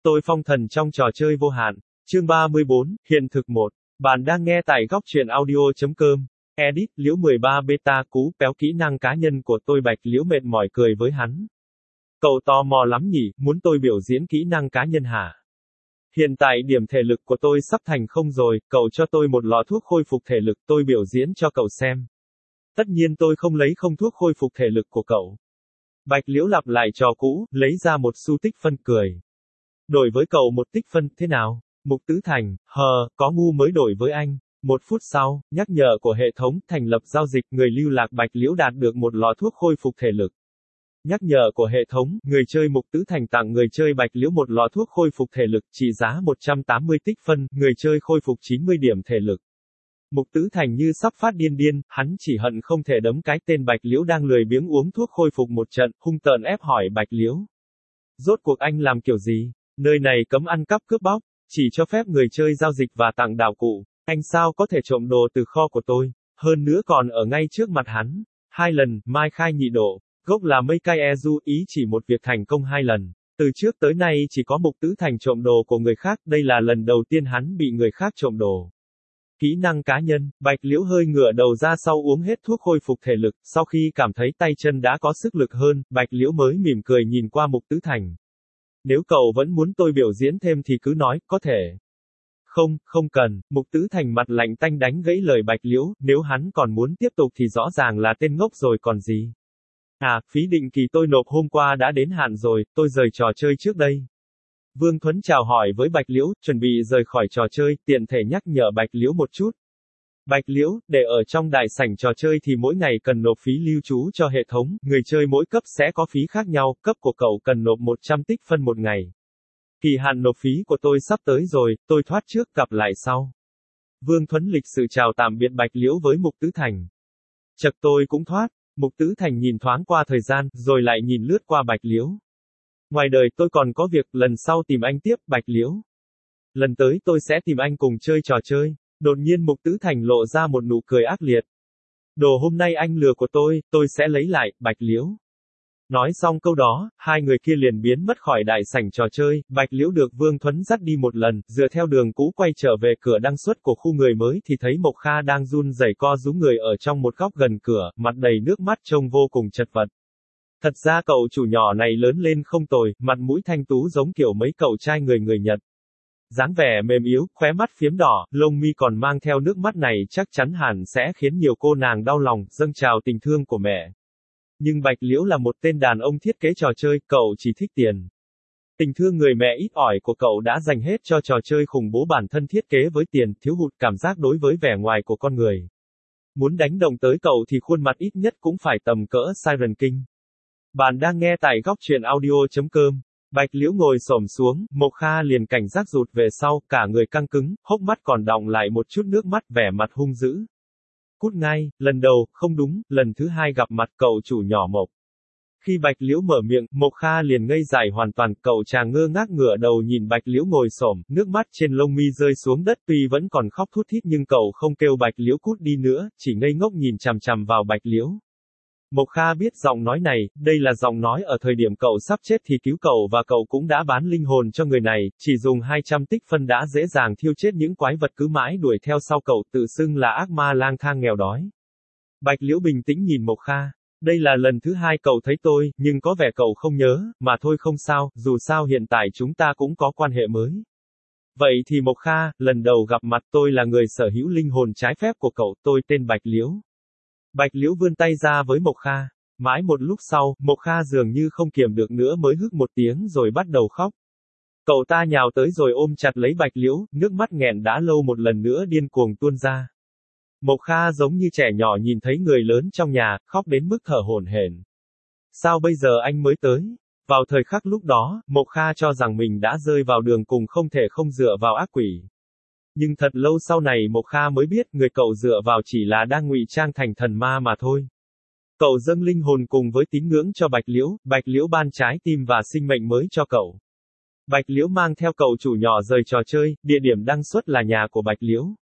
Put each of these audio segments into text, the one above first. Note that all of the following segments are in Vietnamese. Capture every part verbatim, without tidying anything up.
Tôi phong thần trong trò chơi vô hạn. Chương ba mươi bốn, hiện thực một. Bạn đang nghe tại góc truyện audio.com. Edit, Liễu mười ba beta cú péo kỹ năng cá nhân của tôi. Bạch Liễu mệt mỏi cười với hắn. Cậu tò mò lắm nhỉ, muốn tôi biểu diễn kỹ năng cá nhân hả? Hiện tại điểm thể lực của tôi sắp thành không rồi, cậu cho tôi một lọ thuốc khôi phục thể lực, tôi biểu diễn cho cậu xem. Tất nhiên tôi không lấy không thuốc khôi phục thể lực của cậu. Bạch Liễu lặp lại trò cũ, lấy ra một xu tích phân cười. Đổi với cậu một tích phân, thế nào? Mục Tứ Thành, hờ, có ngu mới đổi với anh. Một phút sau, nhắc nhở của hệ thống, thành lập giao dịch, người lưu lạc Bạch Liễu đạt được một lọ thuốc khôi phục thể lực. Nhắc nhở của hệ thống, người chơi Mục Tứ Thành tặng người chơi Bạch Liễu một lọ thuốc khôi phục thể lực, trị giá một trăm tám mươi tích phân, người chơi khôi phục chín mươi điểm thể lực. Mục Tứ Thành như sắp phát điên điên, hắn chỉ hận không thể đấm cái tên Bạch Liễu đang lười biếng uống thuốc khôi phục một trận, hung tợn ép hỏi Bạch Liễu. Rốt cuộc anh làm kiểu gì? Nơi này cấm ăn cắp cướp bóc, chỉ cho phép người chơi giao dịch và tặng đạo cụ. Anh sao có thể trộm đồ từ kho của tôi? Hơn nữa còn ở ngay trước mặt hắn. Hai lần, mai khai nhị độ. Gốc là mây cay Ezu, ý chỉ một việc thành công hai lần. Từ trước tới nay chỉ có Mục Tứ Thành trộm đồ của người khác, đây là lần đầu tiên hắn bị người khác trộm đồ. Kỹ năng cá nhân, Bạch Liễu hơi ngửa đầu ra sau uống hết thuốc khôi phục thể lực, sau khi cảm thấy tay chân đã có sức lực hơn, Bạch Liễu mới mỉm cười nhìn qua Mục Tứ Thành. Nếu cậu vẫn muốn tôi biểu diễn thêm thì cứ nói, có thể. Không, không cần, Mục Tứ Thành mặt lạnh tanh đánh gãy lời Bạch Liễu, nếu hắn còn muốn tiếp tục thì rõ ràng là tên ngốc rồi còn gì. À, phí định kỳ tôi nộp hôm qua đã đến hạn rồi, tôi rời trò chơi trước đây. Vương Thuấn chào hỏi với Bạch Liễu, chuẩn bị rời khỏi trò chơi, tiện thể nhắc nhở Bạch Liễu một chút. Bạch Liễu, để ở trong đại sảnh trò chơi thì mỗi ngày cần nộp phí lưu trú cho hệ thống, người chơi mỗi cấp sẽ có phí khác nhau, cấp của cậu cần nộp một trăm tích phân một ngày. Kỳ hạn nộp phí của tôi sắp tới rồi, tôi thoát trước, gặp lại sau. Vương Thuấn lịch sự chào tạm biệt Bạch Liễu với Mục Tứ Thành. Chật tôi cũng thoát. Mục Tứ Thành nhìn thoáng qua thời gian, rồi lại nhìn lướt qua Bạch Liễu. Ngoài đời tôi còn có việc, lần sau tìm anh tiếp, Bạch Liễu. Lần tới tôi sẽ tìm anh cùng chơi trò chơi. Đột nhiên Mục Tứ Thành lộ ra một nụ cười ác liệt. Đồ hôm nay anh lừa của tôi, tôi sẽ lấy lại, Bạch Liễu. Nói xong câu đó, hai người kia liền biến mất khỏi đại sảnh trò chơi, Bạch Liễu được Vương Thuấn dắt đi một lần, dựa theo đường cũ quay trở về cửa đăng xuất của khu người mới thì thấy Mộc Kha đang run rẩy co rúm người ở trong một góc gần cửa, mặt đầy nước mắt trông vô cùng chật vật. Thật ra cậu chủ nhỏ này lớn lên không tồi, mặt mũi thanh tú giống kiểu mấy cậu trai người người Nhật. Dáng vẻ mềm yếu, khóe mắt phiếm đỏ, lông mi còn mang theo nước mắt này chắc chắn hẳn sẽ khiến nhiều cô nàng đau lòng, dâng trào tình thương của mẹ. Nhưng Bạch Liễu là một tên đàn ông thiết kế trò chơi, cậu chỉ thích tiền. Tình thương người mẹ ít ỏi của cậu đã dành hết cho trò chơi khủng bố bản thân thiết kế với tiền, thiếu hụt cảm giác đối với vẻ ngoài của con người. Muốn đánh đồng tới cậu thì khuôn mặt ít nhất cũng phải tầm cỡ Siren King. Bạn đang nghe tại góc truyện audio.com. Bạch Liễu ngồi xổm xuống, Mộc Kha liền cảnh giác rụt về sau, cả người căng cứng, hốc mắt còn đọng lại một chút nước mắt, vẻ mặt hung dữ. Cút ngay, lần đầu, không đúng, lần thứ hai gặp mặt cậu chủ nhỏ Mộc. Khi Bạch Liễu mở miệng, Mộc Kha liền ngây dại hoàn toàn, cậu chàng ngơ ngác ngửa đầu nhìn Bạch Liễu ngồi xổm, nước mắt trên lông mi rơi xuống đất, tuy vẫn còn khóc thút thít nhưng cậu không kêu Bạch Liễu cút đi nữa, chỉ ngây ngốc nhìn chằm chằm vào Bạch Liễu. Mộc Kha biết giọng nói này, đây là giọng nói ở thời điểm cậu sắp chết thì cứu cậu và cậu cũng đã bán linh hồn cho người này, chỉ dùng hai trăm tích phân đã dễ dàng thiêu chết những quái vật cứ mãi đuổi theo sau cậu, tự xưng là ác ma lang thang nghèo đói. Bạch Liễu bình tĩnh nhìn Mộc Kha, đây là lần thứ hai cậu thấy tôi, nhưng có vẻ cậu không nhớ, mà thôi không sao, dù sao hiện tại chúng ta cũng có quan hệ mới. Vậy thì Mộc Kha, lần đầu gặp mặt tôi là người sở hữu linh hồn trái phép của cậu, tôi tên Bạch Liễu. Bạch Liễu vươn tay ra với Mộc Kha. Mãi một lúc sau, Mộc Kha dường như không kiềm được nữa mới hức một tiếng rồi bắt đầu khóc. Cậu ta nhào tới rồi ôm chặt lấy Bạch Liễu, nước mắt nghẹn đã lâu một lần nữa điên cuồng tuôn ra. Mộc Kha giống như trẻ nhỏ nhìn thấy người lớn trong nhà, khóc đến mức thở hổn hển. Sao bây giờ anh mới tới? Vào thời khắc lúc đó, Mộc Kha cho rằng mình đã rơi vào đường cùng không thể không dựa vào ác quỷ. Nhưng thật lâu sau này Mộc Kha mới biết người cậu dựa vào chỉ là đang ngụy trang thành thần ma mà thôi. Cậu dâng linh hồn cùng với tín ngưỡng cho Bạch Liễu, Bạch Liễu ban trái tim và sinh mệnh mới cho cậu. Bạch Liễu mang theo cậu chủ nhỏ rời trò chơi, địa điểm đăng xuất là nhà của Bạch Liễu.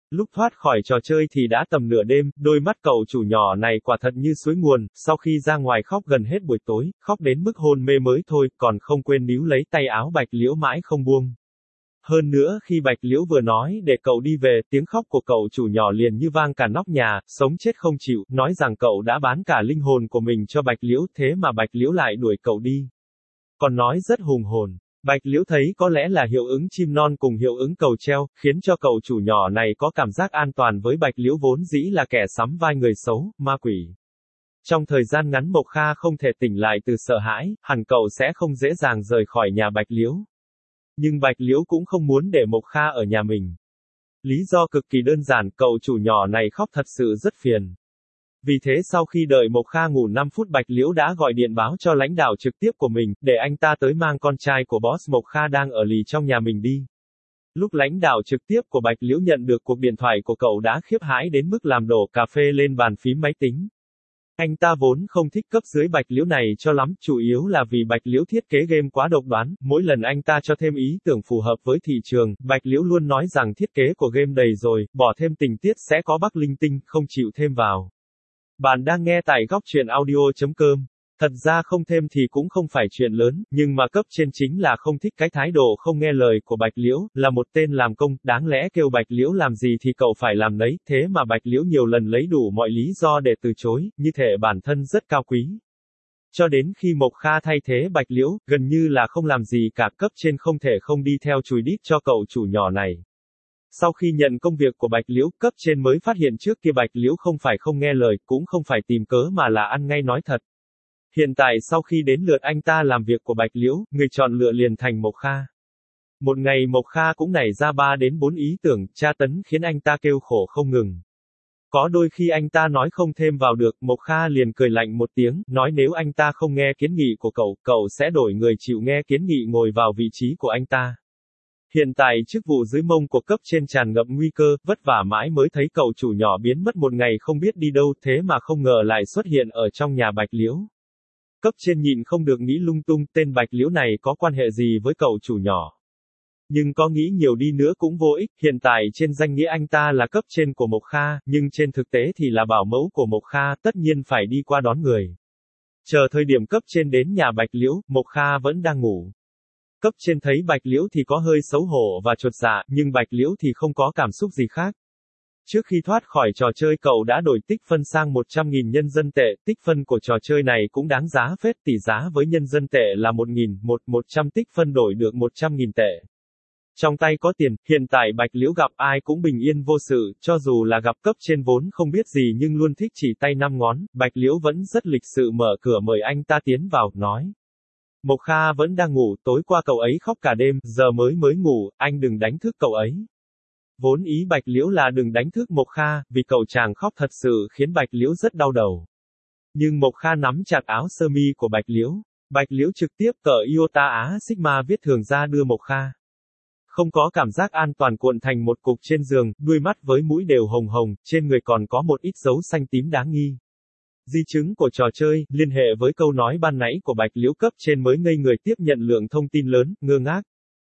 Lúc thoát khỏi trò chơi thì đã tầm nửa đêm, đôi mắt cậu chủ nhỏ này quả thật như suối nguồn, sau khi ra ngoài khóc gần hết buổi tối, khóc đến mức hôn mê mới thôi, còn không quên níu lấy tay áo Bạch Liễu mãi không buông. Hơn nữa khi Bạch Liễu vừa nói để cậu đi về, tiếng khóc của cậu chủ nhỏ liền như vang cả nóc nhà, sống chết không chịu, nói rằng cậu đã bán cả linh hồn của mình cho Bạch Liễu, thế mà Bạch Liễu lại đuổi cậu đi. Còn nói rất hùng hồn. Bạch Liễu thấy có lẽ là hiệu ứng chim non cùng hiệu ứng cầu treo, khiến cho cậu chủ nhỏ này có cảm giác an toàn với Bạch Liễu vốn dĩ là kẻ sắm vai người xấu, ma quỷ. Trong thời gian ngắn Mộc Kha không thể tỉnh lại từ sợ hãi, hẳn cậu sẽ không dễ dàng rời khỏi nhà Bạch Liễu. Nhưng Bạch Liễu cũng không muốn để Mộc Kha ở nhà mình. Lý do cực kỳ đơn giản, cậu chủ nhỏ này khóc thật sự rất phiền. Vì thế sau khi đợi Mộc Kha ngủ năm phút, Bạch Liễu đã gọi điện báo cho lãnh đạo trực tiếp của mình, để anh ta tới mang con trai của boss Mộc Kha đang ở lì trong nhà mình đi. Lúc lãnh đạo trực tiếp của Bạch Liễu nhận được cuộc điện thoại của cậu đã khiếp hãi đến mức làm đổ cà phê lên bàn phím máy tính. Anh ta vốn không thích cấp dưới Bạch Liễu này cho lắm, chủ yếu là vì Bạch Liễu thiết kế game quá độc đoán, mỗi lần anh ta cho thêm ý tưởng phù hợp với thị trường, Bạch Liễu luôn nói rằng thiết kế của game đầy rồi, bỏ thêm tình tiết sẽ có bug linh tinh, không chịu thêm vào. Bạn đang nghe tại góc truyện audio chấm com. Thật ra không thêm thì cũng không phải chuyện lớn, nhưng mà cấp trên chính là không thích cái thái độ không nghe lời của Bạch Liễu, là một tên làm công, đáng lẽ kêu Bạch Liễu làm gì thì cậu phải làm nấy, thế mà Bạch Liễu nhiều lần lấy đủ mọi lý do để từ chối, như thể bản thân rất cao quý. Cho đến khi Mộc Kha thay thế Bạch Liễu, gần như là không làm gì cả, cấp trên không thể không đi theo chùi đít cho cậu chủ nhỏ này. Sau khi nhận công việc của Bạch Liễu, cấp trên mới phát hiện trước kia Bạch Liễu không phải không nghe lời, cũng không phải tìm cớ mà là ăn ngay nói thật. Hiện tại sau khi đến lượt anh ta làm việc của Bạch Liễu, người chọn lựa liền thành Mộc Kha. Một ngày Mộc Kha cũng nảy ra ba đến bốn ý tưởng, tra tấn khiến anh ta kêu khổ không ngừng. Có đôi khi anh ta nói không thêm vào được, Mộc Kha liền cười lạnh một tiếng, nói nếu anh ta không nghe kiến nghị của cậu, cậu sẽ đổi người chịu nghe kiến nghị ngồi vào vị trí của anh ta. Hiện tại chức vụ dưới mông của cấp trên tràn ngập nguy cơ, vất vả mãi mới thấy cậu chủ nhỏ biến mất một ngày không biết đi đâu, thế mà không ngờ lại xuất hiện ở trong nhà Bạch Liễu. Cấp trên nhịn không được nghĩ lung tung, tên Bạch Liễu này có quan hệ gì với cậu chủ nhỏ. Nhưng có nghĩ nhiều đi nữa cũng vô ích, hiện tại trên danh nghĩa anh ta là cấp trên của Mộc Kha, nhưng trên thực tế thì là bảo mẫu của Mộc Kha, tất nhiên phải đi qua đón người. Chờ thời điểm cấp trên đến nhà Bạch Liễu, Mộc Kha vẫn đang ngủ. Cấp trên thấy Bạch Liễu thì có hơi xấu hổ và chột dạ, nhưng Bạch Liễu thì không có cảm xúc gì khác. Trước khi thoát khỏi trò chơi cậu đã đổi tích phân sang một trăm nghìn nhân dân tệ, tích phân của trò chơi này cũng đáng giá phết, tỷ giá với nhân dân tệ là một nghìn, một, một trăm tích phân đổi được một trăm nghìn tệ. Trong tay có tiền, hiện tại Bạch Liễu gặp ai cũng bình yên vô sự, cho dù là gặp cấp trên vốn không biết gì nhưng luôn thích chỉ tay năm ngón, Bạch Liễu vẫn rất lịch sự mở cửa mời anh ta tiến vào, nói. Mộc Kha vẫn đang ngủ, tối qua cậu ấy khóc cả đêm, giờ mới mới ngủ, anh đừng đánh thức cậu ấy. Vốn ý Bạch Liễu là đừng đánh thức Mộc Kha, vì cậu chàng khóc thật sự khiến Bạch Liễu rất đau đầu. Nhưng Mộc Kha nắm chặt áo sơ mi của Bạch Liễu. Bạch Liễu trực tiếp cởi Iota Á Sigma viết thường ra đưa Mộc Kha. Không có cảm giác an toàn, cuộn thành một cục trên giường, đuôi mắt với mũi đều hồng hồng, trên người còn có một ít dấu xanh tím đáng nghi. Di chứng của trò chơi, liên hệ với câu nói ban nãy của Bạch Liễu, cấp trên mới ngây người tiếp nhận lượng thông tin lớn, ngơ ngác.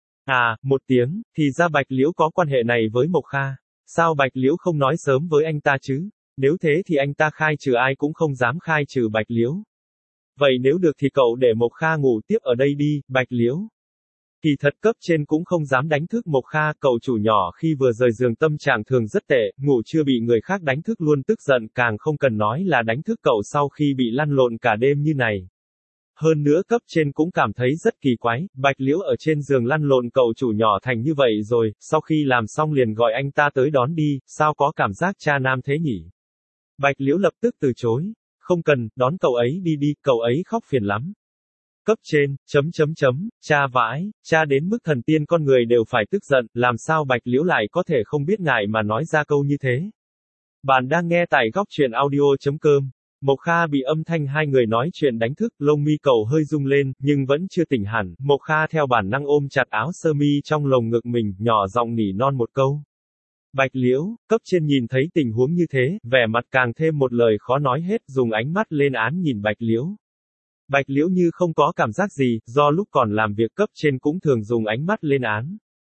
À, một tiếng, thì ra Bạch Liễu có quan hệ này với Mộc Kha. Sao Bạch Liễu không nói sớm với anh ta chứ? Nếu thế thì anh ta khai trừ ai cũng không dám khai trừ Bạch Liễu. Vậy nếu được thì cậu để Mộc Kha ngủ tiếp ở đây đi, Bạch Liễu. Kỳ thật cấp trên cũng không dám đánh thức Mộc Kha, cậu chủ nhỏ khi vừa rời giường tâm trạng thường rất tệ, ngủ chưa bị người khác đánh thức luôn tức giận, càng không cần nói là đánh thức cậu sau khi bị lăn lộn cả đêm như này. Hơn nữa cấp trên cũng cảm thấy rất kỳ quái, Bạch Liễu ở trên giường lăn lộn cậu chủ nhỏ thành như vậy rồi, sau khi làm xong liền gọi anh ta tới đón đi, sao có cảm giác cha nam thế nhỉ? Bạch Liễu lập tức từ chối, không cần, đón cậu ấy đi đi, cậu ấy khóc phiền lắm. Cấp trên, chấm chấm chấm, cha vãi, cha đến mức thần tiên con người đều phải tức giận, làm sao Bạch Liễu lại có thể không biết ngại mà nói ra câu như thế? Bạn đang nghe tại góc truyện audio chấm com. Mộc Kha bị âm thanh hai người nói chuyện đánh thức, lông mi cậu hơi rung lên, nhưng vẫn chưa tỉnh hẳn, Mộc Kha theo bản năng ôm chặt áo sơ mi trong lồng ngực mình, nhỏ giọng nỉ non một câu. Bạch Liễu, cấp trên nhìn thấy tình huống như thế, vẻ mặt càng thêm một lời khó nói hết, dùng ánh mắt lên án nhìn Bạch Liễu. Bạch Liễu như không có cảm giác gì, do lúc còn làm việc cấp trên cũng thường dùng ánh mắt lên án.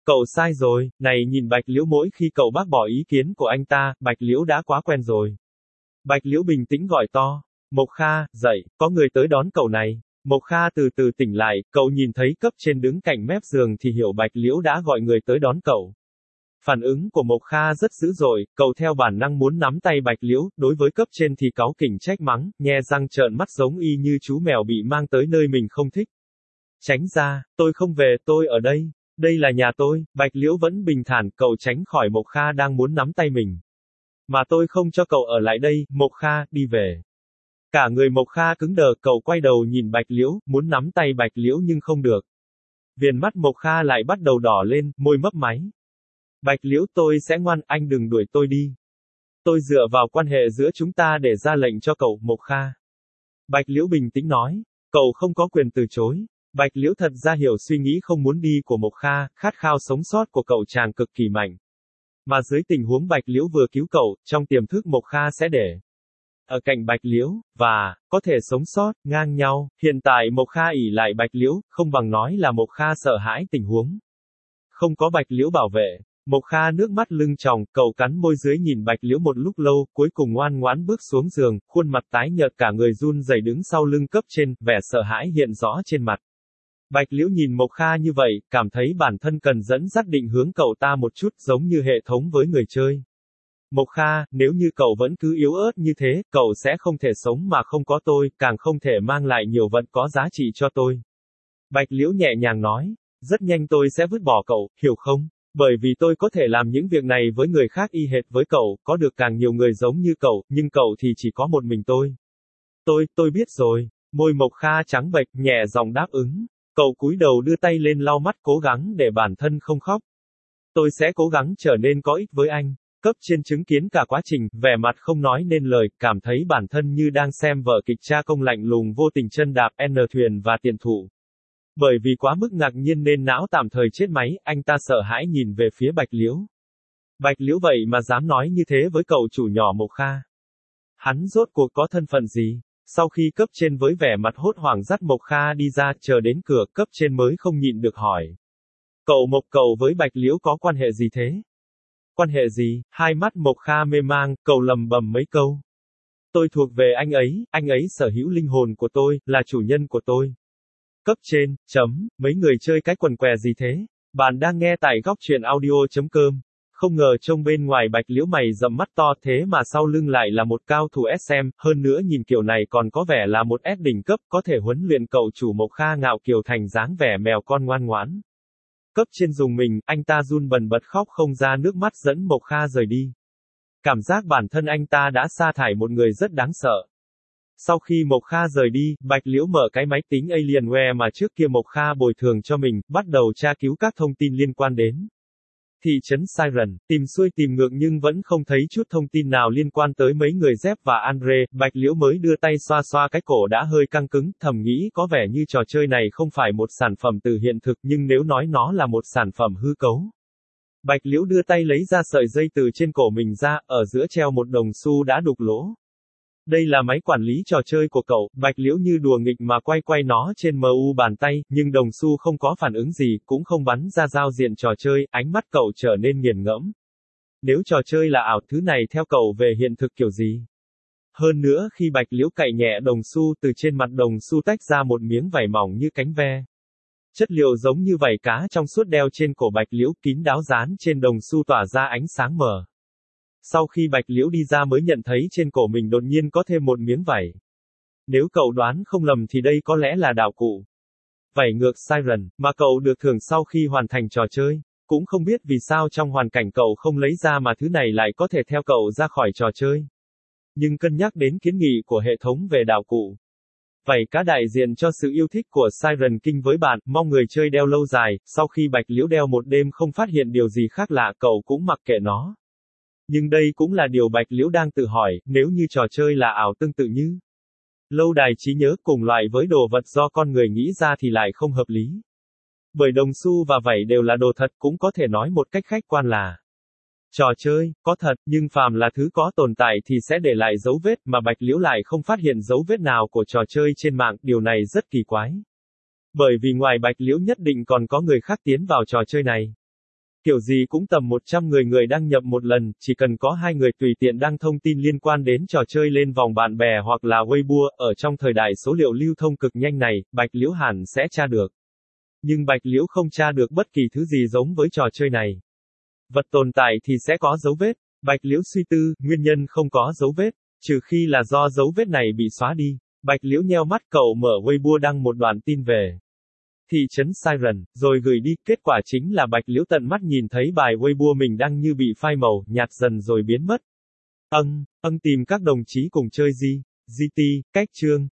Cậu sai rồi, này nhìn Bạch Liễu mỗi khi cậu bác bỏ ý kiến của anh ta, Bạch Liễu đã quá quen rồi. Bạch Liễu bình tĩnh gọi to. Mộc Kha, dậy, có người tới đón cậu này. Mộc Kha từ từ tỉnh lại, cậu nhìn thấy cấp trên đứng cạnh mép giường thì hiểu Bạch Liễu đã gọi người tới đón cậu. Phản ứng của Mộc Kha rất dữ dội, cậu theo bản năng muốn nắm tay Bạch Liễu, đối với cấp trên thì cáu kỉnh trách mắng, nhe răng trợn mắt giống y như chú mèo bị mang tới nơi mình không thích. Tránh ra, tôi không về, tôi ở đây. Đây là nhà tôi, Bạch Liễu vẫn bình thản, cậu tránh khỏi Mộc Kha đang muốn nắm tay mình. Mà tôi không cho cậu ở lại đây, Mộc Kha, đi về. Cả người Mộc Kha cứng đờ, cậu quay đầu nhìn Bạch Liễu, muốn nắm tay Bạch Liễu nhưng không được. Viền mắt Mộc Kha lại bắt đầu đỏ lên, môi mấp máy. Bạch Liễu, tôi sẽ ngoan, anh đừng đuổi tôi đi. Tôi dựa vào quan hệ giữa chúng ta để ra lệnh cho cậu, Mộc Kha. Bạch Liễu bình tĩnh nói, cậu không có quyền từ chối. Bạch Liễu thật ra hiểu suy nghĩ không muốn đi của Mộc Kha, khát khao sống sót của cậu chàng cực kỳ mạnh. Mà dưới tình huống Bạch Liễu vừa cứu cậu, trong tiềm thức Mộc Kha sẽ để ở cạnh Bạch Liễu, và có thể sống sót, ngang nhau. Hiện tại Mộc Kha ỷ lại Bạch Liễu, không bằng nói là Mộc Kha sợ hãi tình huống. Không có Bạch Liễu bảo vệ, Mộc Kha nước mắt lưng tròng, cậu cắn môi dưới nhìn Bạch Liễu một lúc lâu, cuối cùng ngoan ngoãn bước xuống giường, khuôn mặt tái nhợt cả người run rẩy đứng sau lưng cấp trên, vẻ sợ hãi hiện rõ trên mặt. Bạch Liễu nhìn Mộc Kha như vậy, cảm thấy bản thân cần dẫn dắt định hướng cậu ta một chút, giống như hệ thống với người chơi. Mộc Kha, nếu như cậu vẫn cứ yếu ớt như thế, cậu sẽ không thể sống mà không có tôi, càng không thể mang lại nhiều vật có giá trị cho tôi. Bạch Liễu nhẹ nhàng nói, rất nhanh tôi sẽ vứt bỏ cậu, hiểu không? Bởi vì tôi có thể làm những việc này với người khác y hệt với cậu, có được càng nhiều người giống như cậu, nhưng cậu thì chỉ có một mình tôi. Tôi, tôi biết rồi. Môi Mộc Kha trắng bệch, nhẹ giọng đáp ứng. Cậu cúi đầu đưa tay lên lau mắt cố gắng để bản thân không khóc. Tôi sẽ cố gắng trở nên có ích với anh. Cấp trên chứng kiến cả quá trình, vẻ mặt không nói nên lời, cảm thấy bản thân như đang xem vở kịch cha công lạnh lùng vô tình chân đạp N thuyền và tiền thủ. Bởi vì quá mức ngạc nhiên nên não tạm thời chết máy, anh ta sợ hãi nhìn về phía Bạch Liễu. Bạch Liễu vậy mà dám nói như thế với cậu chủ nhỏ Mộc Kha. Hắn rốt cuộc có thân phận gì? Sau khi cấp trên với vẻ mặt hốt hoảng dắt Mộc Kha đi ra, chờ đến cửa, cấp trên mới không nhịn được hỏi. Cậu Mộc cậu với Bạch Liễu có quan hệ gì thế? Quan hệ gì? Hai mắt Mộc Kha mê mang, cậu lầm bầm mấy câu. Tôi thuộc về anh ấy, anh ấy sở hữu linh hồn của tôi, là chủ nhân của tôi. Cấp trên, chấm, mấy người chơi cái quần què gì thế? Bạn đang nghe tại góc truyện audio.com. Không ngờ trông bên ngoài Bạch Liễu mày rậm mắt to thế mà sau lưng lại là một cao thủ ét em, hơn nữa nhìn kiểu này còn có vẻ là một S đỉnh cấp, có thể huấn luyện cậu chủ Mộc Kha ngạo kiều thành dáng vẻ mèo con ngoan ngoãn. Cấp trên dùng mình, anh ta run bần bật khóc không ra nước mắt dẫn Mộc Kha rời đi. Cảm giác bản thân anh ta đã sa thải một người rất đáng sợ. Sau khi Mộc Kha rời đi, Bạch Liễu mở cái máy tính Alienware mà trước kia Mộc Kha bồi thường cho mình, bắt đầu tra cứu các thông tin liên quan đến thị trấn Siren, tìm xuôi tìm ngược nhưng vẫn không thấy chút thông tin nào liên quan tới mấy người Jeff và Andre. Bạch Liễu mới đưa tay xoa xoa cái cổ đã hơi căng cứng, thầm nghĩ có vẻ như trò chơi này không phải một sản phẩm từ hiện thực, nhưng nếu nói nó là một sản phẩm hư cấu. Bạch Liễu đưa tay lấy ra sợi dây từ trên cổ mình ra, ở giữa treo một đồng xu đã đục lỗ. Đây là máy quản lý trò chơi của cậu. Bạch Liễu như đùa nghịch mà quay quay nó trên em u bàn tay, nhưng đồng xu không có phản ứng gì, cũng không bắn ra giao diện trò chơi, ánh mắt cậu trở nên nghiền ngẫm. Nếu trò chơi là ảo, thứ này theo cậu về hiện thực kiểu gì? Hơn nữa khi Bạch Liễu cạy nhẹ đồng xu, từ trên mặt đồng xu tách ra một miếng vải mỏng như cánh ve. Chất liệu giống như vảy cá trong suốt đeo trên cổ Bạch Liễu, kín đáo dán trên đồng xu tỏa ra ánh sáng mờ. Sau khi Bạch Liễu đi ra mới nhận thấy trên cổ mình đột nhiên có thêm một miếng vảy. Nếu cậu đoán không lầm thì đây có lẽ là đạo cụ vảy ngược Siren, mà cậu được thưởng sau khi hoàn thành trò chơi. Cũng không biết vì sao trong hoàn cảnh cậu không lấy ra mà thứ này lại có thể theo cậu ra khỏi trò chơi. Nhưng cân nhắc đến kiến nghị của hệ thống về đạo cụ vảy cá đại diện cho sự yêu thích của Siren King với bạn, mong người chơi đeo lâu dài. Sau khi Bạch Liễu đeo một đêm không phát hiện điều gì khác lạ, cậu cũng mặc kệ nó. Nhưng đây cũng là điều Bạch Liễu đang tự hỏi, nếu như trò chơi là ảo tương tự như lâu đài trí nhớ cùng loại với đồ vật do con người nghĩ ra thì lại không hợp lý. Bởi đồng xu và vảy đều là đồ thật, cũng có thể nói một cách khách quan là trò chơi, có thật, nhưng phàm là thứ có tồn tại thì sẽ để lại dấu vết, mà Bạch Liễu lại không phát hiện dấu vết nào của trò chơi trên mạng, điều này rất kỳ quái. Bởi vì ngoài Bạch Liễu nhất định còn có người khác tiến vào trò chơi này. Kiểu gì cũng tầm một trăm người người đăng nhập một lần, chỉ cần có hai người tùy tiện đăng thông tin liên quan đến trò chơi lên vòng bạn bè hoặc là Weibo, ở trong thời đại số liệu lưu thông cực nhanh này, Bạch Liễu hẳn sẽ tra được. Nhưng Bạch Liễu không tra được bất kỳ thứ gì giống với trò chơi này. Vật tồn tại thì sẽ có dấu vết. Bạch Liễu suy tư, nguyên nhân không có dấu vết, trừ khi là do dấu vết này bị xóa đi. Bạch Liễu nheo mắt, cậu mở Weibo đăng một đoạn tin về thị trấn Siren, rồi gửi đi. Kết quả chính là Bạch Liễu tận mắt nhìn thấy bài Weibo mình đăng như bị phai màu, nhạt dần rồi biến mất. Âng, âng tìm các đồng chí cùng chơi gì? giê tê, cách chương.